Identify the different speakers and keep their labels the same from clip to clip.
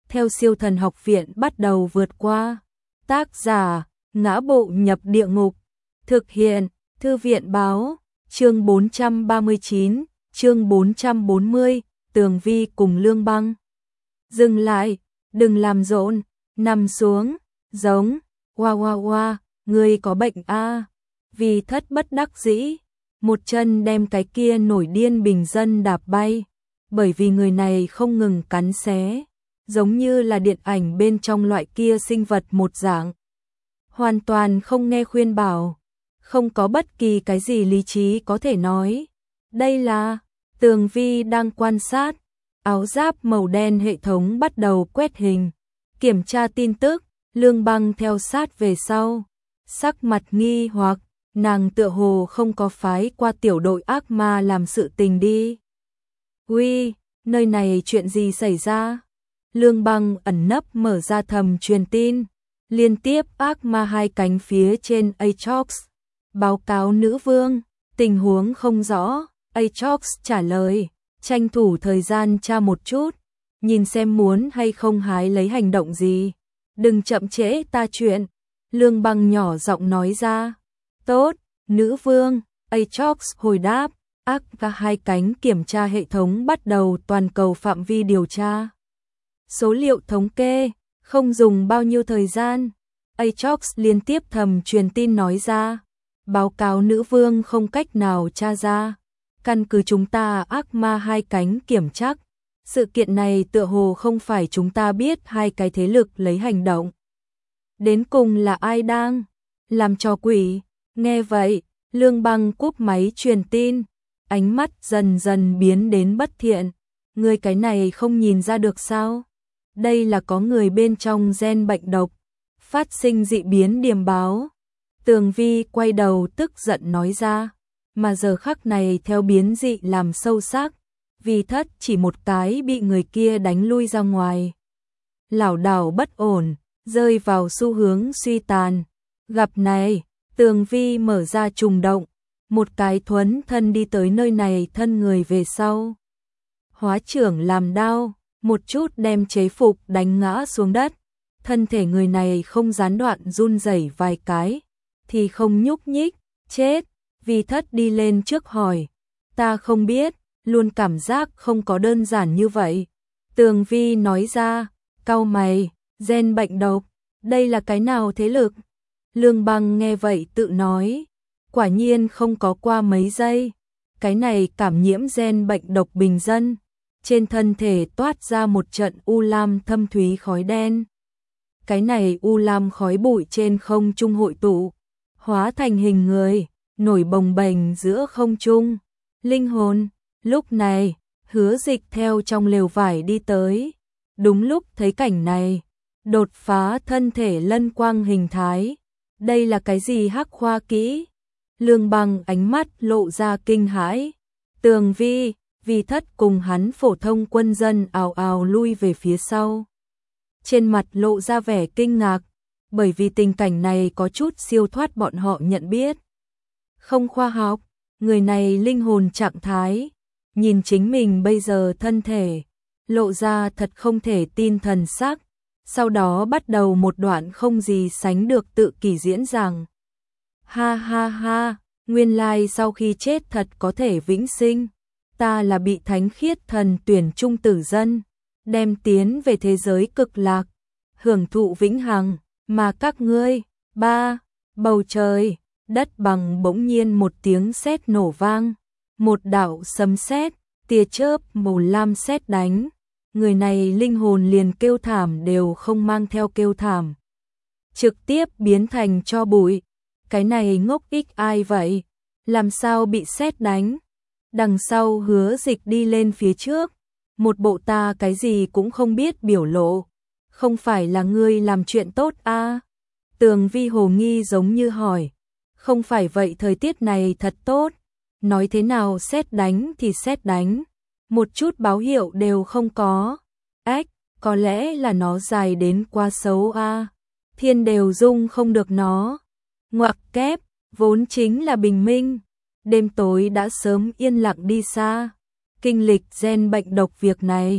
Speaker 1: theo Siêu Thần Học Viện bắt đầu vượt qua. Tác giả: Ngã Bộ Nhập Địa Ngục. Thực hiện: Thư viện báo. Chương 439, chương 440, Tường Vi cùng Lương Băng. Dừng lại, đừng làm rộn, nằm xuống, giống, oa, ngươi có bệnh a? Vì Thất bất đắc dĩ, một chân đem cái kia nổi điên bình dân đạp bay, bởi vì người này không ngừng cắn xé, giống như là điện ảnh bên trong loại kia sinh vật một dạng. Hoàn toàn không nghe khuyên bảo, không có bất kỳ cái gì lý trí có thể nói. Đây là, Tường Vi đang quan sát, áo giáp màu đen hệ thống bắt đầu quét hình, kiểm tra tin tức, Lương Băng theo sát về sau, sắc mặt nghi hoặc, nàng tựa hồ không có phái qua tiểu đội ác ma làm sự tình đi. Uy, nơi này chuyện gì xảy ra? Lương Băng ẩn nấp mở ra thầm truyền tin, liên tiếp ác ma hai cánh phía trên Aatrox, báo cáo nữ vương, tình huống không rõ. Aatrox trả lời, tranh thủ thời gian tra một chút, nhìn xem muốn hay không hái lấy hành động gì. Đừng chậm trễ ta chuyện. Lương Băng nhỏ giọng nói ra. Tốt, nữ vương. Aatrox hồi đáp. Ác ma hai cánh kiểm tra hệ thống bắt đầu toàn cầu phạm vi điều tra. Số liệu thống kê, không dùng bao nhiêu thời gian. Aatrox liên tiếp thầm truyền tin nói ra. Báo cáo nữ vương không cách nào tra ra. Căn cứ chúng ta ác ma hai cánh kiểm tra, sự kiện này tựa hồ không phải chúng ta biết hai cái thế lực lấy hành động. Đến cùng là ai đang làm trò quỷ? Nghe vậy, Lương Băng cúp máy truyền tin, ánh mắt dần dần biến đến bất thiện. Người cái này không nhìn ra được sao? Đây là có người bên trong gen bệnh độc, phát sinh dị biến điềm báo. Tường Vi quay đầu tức giận nói ra, mà giờ khắc này theo biến dị làm sâu sắc, vì Thất chỉ một cái bị người kia đánh lui ra ngoài. Lảo đảo bất ổn, rơi vào xu hướng suy tàn. Gặp này, Tường Vi mở ra trùng động, một cái thuấn thân đi tới nơi này thân người về sau. Hóa trưởng làm đao, một chút đem chế phục đánh ngã xuống đất. Thân thể người này không gián đoạn run rẩy vài cái, thì không nhúc nhích, chết. Vì Thất đi lên trước hỏi, ta không biết, luôn cảm giác không có đơn giản như vậy. Tường Vi nói ra, cau mày, gen bệnh độc, đây là cái nào thế lực? Lương Băng nghe vậy tự nói, quả nhiên không có qua mấy giây, cái này cảm nhiễm gen bệnh độc bình dân, trên thân thể toát ra một trận u lam thâm thúy khói đen. Cái này u lam khói bụi trên không trung hội tụ, hóa thành hình người, nổi bồng bềnh giữa không trung. Linh hồn, lúc này, Hứa Dịch theo trong lều vải đi tới. Đúng lúc thấy cảnh này, đột phá thân thể lân quang hình thái. Đây là cái gì hắc khoa kỹ? Lương Băng ánh mắt lộ ra kinh hãi. Tường Vi, Vì Thất cùng hắn phổ thông quân dân ào ào lui về phía sau. Trên mặt lộ ra vẻ kinh ngạc, bởi vì tình cảnh này có chút siêu thoát bọn họ nhận biết. Không khoa học, người này linh hồn trạng thái, nhìn chính mình bây giờ thân thể, lộ ra thật không thể tin thần sắc, sau đó bắt đầu một đoạn không gì sánh được tự kỷ diễn rằng. Ha ha ha, nguyên lai sau khi chết thật có thể vĩnh sinh, ta là bị thánh khiết thần tuyển trung tử dân, đem tiến về thế giới cực lạc, hưởng thụ vĩnh hằng, mà các ngươi, bầu trời. Đất bằng bỗng nhiên một tiếng sét nổ vang, một đạo sấm sét, tia chớp màu lam sét đánh. Người này linh hồn liền kêu thảm đều không mang theo kêu thảm, trực tiếp biến thành tro bụi. Cái này ngốc ích ai vậy? Làm sao bị sét đánh? Đằng sau Hứa Dịch đi lên phía trước, một bộ ta cái gì cũng không biết biểu lộ. Không phải là ngươi làm chuyện tốt a? Tường Vi hồ nghi giống như hỏi. Không phải vậy, thời tiết này thật tốt, nói thế nào sét đánh thì sét đánh, một chút báo hiệu đều không có. Ách, có lẽ là nó dài đến quá xấu a, thiên đều dung không được nó. Ngoặc kép, vốn chính là bình minh, đêm tối đã sớm yên lặng đi xa. Kinh lịch gen bệnh độc việc này,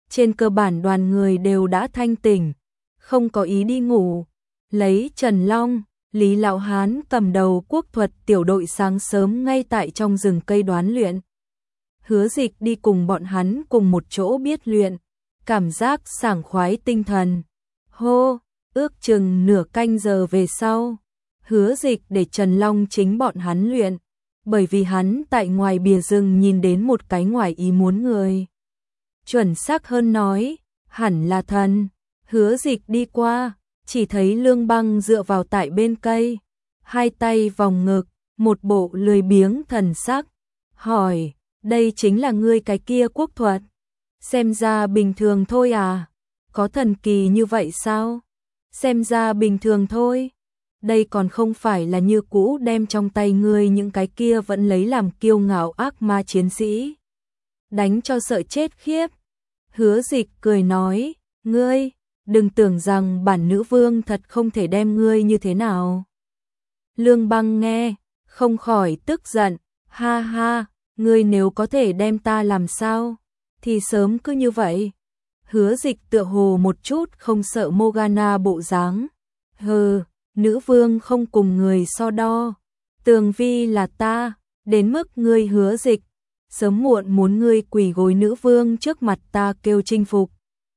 Speaker 1: trên cơ bản đoàn người đều đã thanh tỉnh, không có ý đi ngủ. Lấy Trần Long, Lý Lão Hán cầm đầu quốc thuật tiểu đội sáng sớm ngay tại trong rừng cây đoán luyện. Hứa Dịch đi cùng bọn hắn cùng một chỗ biết luyện, cảm giác sảng khoái tinh thần. Hô, ước chừng nửa canh giờ về sau, Hứa Dịch để Trần Long chính bọn hắn luyện, bởi vì hắn tại ngoài bìa rừng nhìn đến một cái ngoài ý muốn người. Chuẩn xác hơn nói, hẳn là thần. Hứa Dịch đi qua, chỉ thấy Lương Băng dựa vào tại bên cây, hai tay vòng ngực, một bộ lười biếng thần sắc, hỏi, đây chính là ngươi cái kia quốc thuật? Xem ra bình thường thôi à? Có thần kỳ như vậy sao? Xem ra bình thường thôi. Đây còn không phải là như cũ đem trong tay ngươi những cái kia vẫn lấy làm kiêu ngạo ác ma chiến sĩ. Đánh cho sợ chết khiếp. Hứa Dịch cười nói, ngươi, đừng tưởng rằng bản nữ vương thật không thể đem ngươi như thế nào. Lương Băng nghe, không khỏi tức giận, ha ha, ngươi nếu có thể đem ta làm sao, thì sớm cứ như vậy. Hứa Dịch tựa hồ một chút không sợ Morgana bộ dáng. Hừ, nữ vương không cùng người so đo. Tường Vi là ta, đến mức ngươi Hứa Dịch, sớm muộn muốn ngươi quỳ gối nữ vương trước mặt ta kêu chinh phục.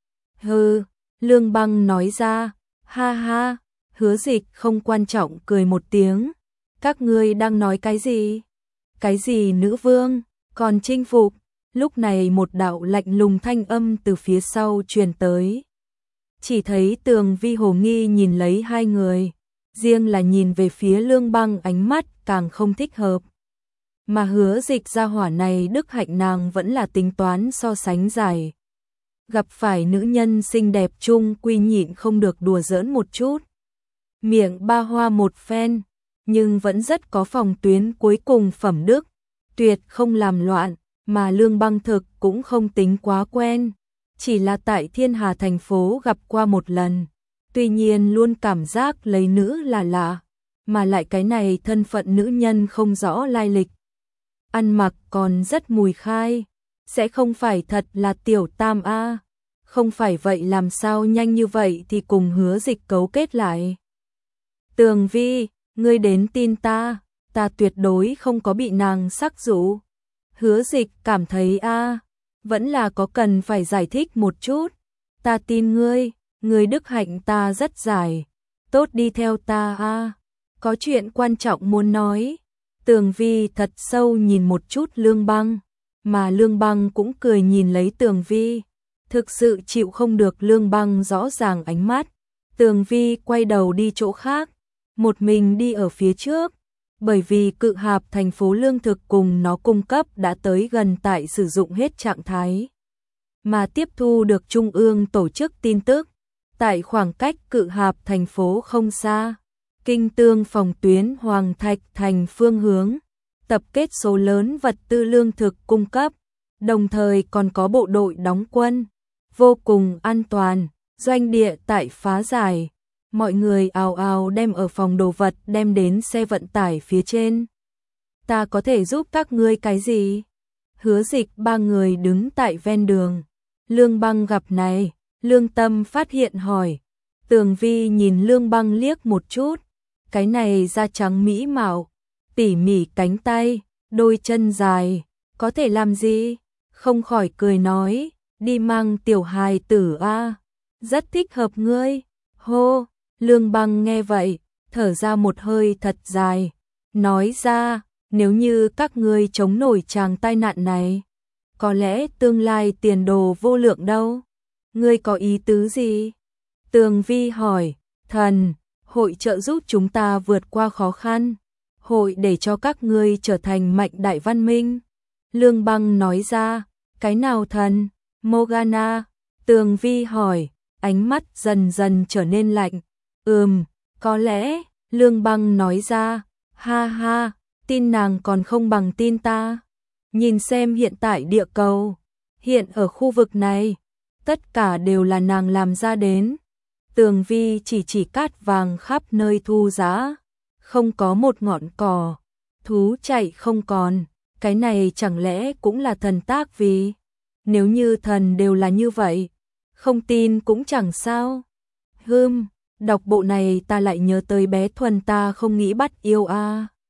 Speaker 1: Hừ, Lương Băng nói ra, ha ha, Hứa Dịch không quan trọng cười một tiếng. Các ngươi đang nói cái gì? Cái gì nữ vương, còn chinh phục? Lúc này một đạo lạnh lùng thanh âm từ phía sau truyền tới. Chỉ thấy Tường Vi hồ nghi nhìn lấy hai người, riêng là nhìn về phía Lương Băng ánh mắt càng không thích hợp. Mà Hứa Dịch gia hỏa này đức hạnh nàng vẫn là tính toán so sánh dài. Gặp phải nữ nhân xinh đẹp chung quy nhịn không được đùa giỡn một chút. Miệng ba hoa một phen, nhưng vẫn rất có phòng tuyến cuối cùng phẩm đức, tuyệt không làm loạn, mà Lương Băng thực cũng không tính quá quen, chỉ là tại Thiên Hà thành phố gặp qua một lần, tuy nhiên luôn cảm giác lấy nữ là lạ, mà lại cái này thân phận nữ nhân không rõ lai lịch. Ăn mặc còn rất mùi khai, sẽ không phải thật là Tiểu Tam a? Không phải vậy làm sao nhanh như vậy thì cùng Hứa Dịch cấu kết lại. Tường Vi, ngươi đến tin ta, ta tuyệt đối không có bị nàng sắc dụ. Hứa Dịch cảm thấy vẫn là có cần phải giải thích một chút. Ta tin ngươi, ngươi đức hạnh ta rất dài, tốt đi theo ta có chuyện quan trọng muốn nói. Tường Vi thật sâu nhìn một chút Lương Băng, mà Lương Băng cũng cười nhìn lấy Tường Vi, thực sự chịu không được Lương Băng rõ ràng ánh mắt. Tường Vi quay đầu đi chỗ khác, một mình đi ở phía trước, bởi vì Cự Hạp thành phố lương thực cùng nó cung cấp đã tới gần tại sử dụng hết trạng thái, mà tiếp thu được Trung ương tổ chức tin tức, tại khoảng cách Cự Hạp thành phố không xa, Kinh Tương phòng tuyến Hoàng Thạch thành phương hướng, tập kết số lớn vật tư lương thực cung cấp, đồng thời còn có bộ đội đóng quân, vô cùng an toàn, doanh địa tại phá giải. Mọi người ào ào đem ở phòng đồ vật đem đến xe vận tải phía trên. Ta có thể giúp các ngươi cái gì? Hứa Dịch ba người đứng tại ven đường. Lương Băng gặp này, Lương Tâm phát hiện hỏi. Tường Vi nhìn Lương Băng liếc một chút. Cái này da trắng mỹ mạo, tỉ mỉ cánh tay, đôi chân dài, có thể làm gì? Không khỏi cười nói, đi mang tiểu hài tử rất thích hợp ngươi. Hô! Lương Băng nghe vậy, thở ra một hơi thật dài, nói ra, nếu như các ngươi chống nổi tràng tai nạn này, có lẽ tương lai tiền đồ vô lượng đâu. Ngươi có ý tứ gì? Tường Vi hỏi, thần, hội trợ giúp chúng ta vượt qua khó khăn, hội để cho các ngươi trở thành mạnh đại văn minh. Lương Băng nói ra, cái nào thần? Morgana. Tường Vi hỏi, ánh mắt dần dần trở nên lạnh. Có lẽ, Lương Băng nói ra, ha ha, tin nàng còn không bằng tin ta. Nhìn xem hiện tại địa cầu, hiện ở khu vực này, tất cả đều là nàng làm ra đến. Tường Vi chỉ cát vàng khắp nơi thu giá, không có một ngọn cỏ, thú chạy không còn, cái này chẳng lẽ cũng là thần tác vì. nếu như thần đều là như vậy, không tin cũng chẳng sao. Đọc bộ này ta lại nhớ tới bé Thuần ta không nghĩ bắt yêu a.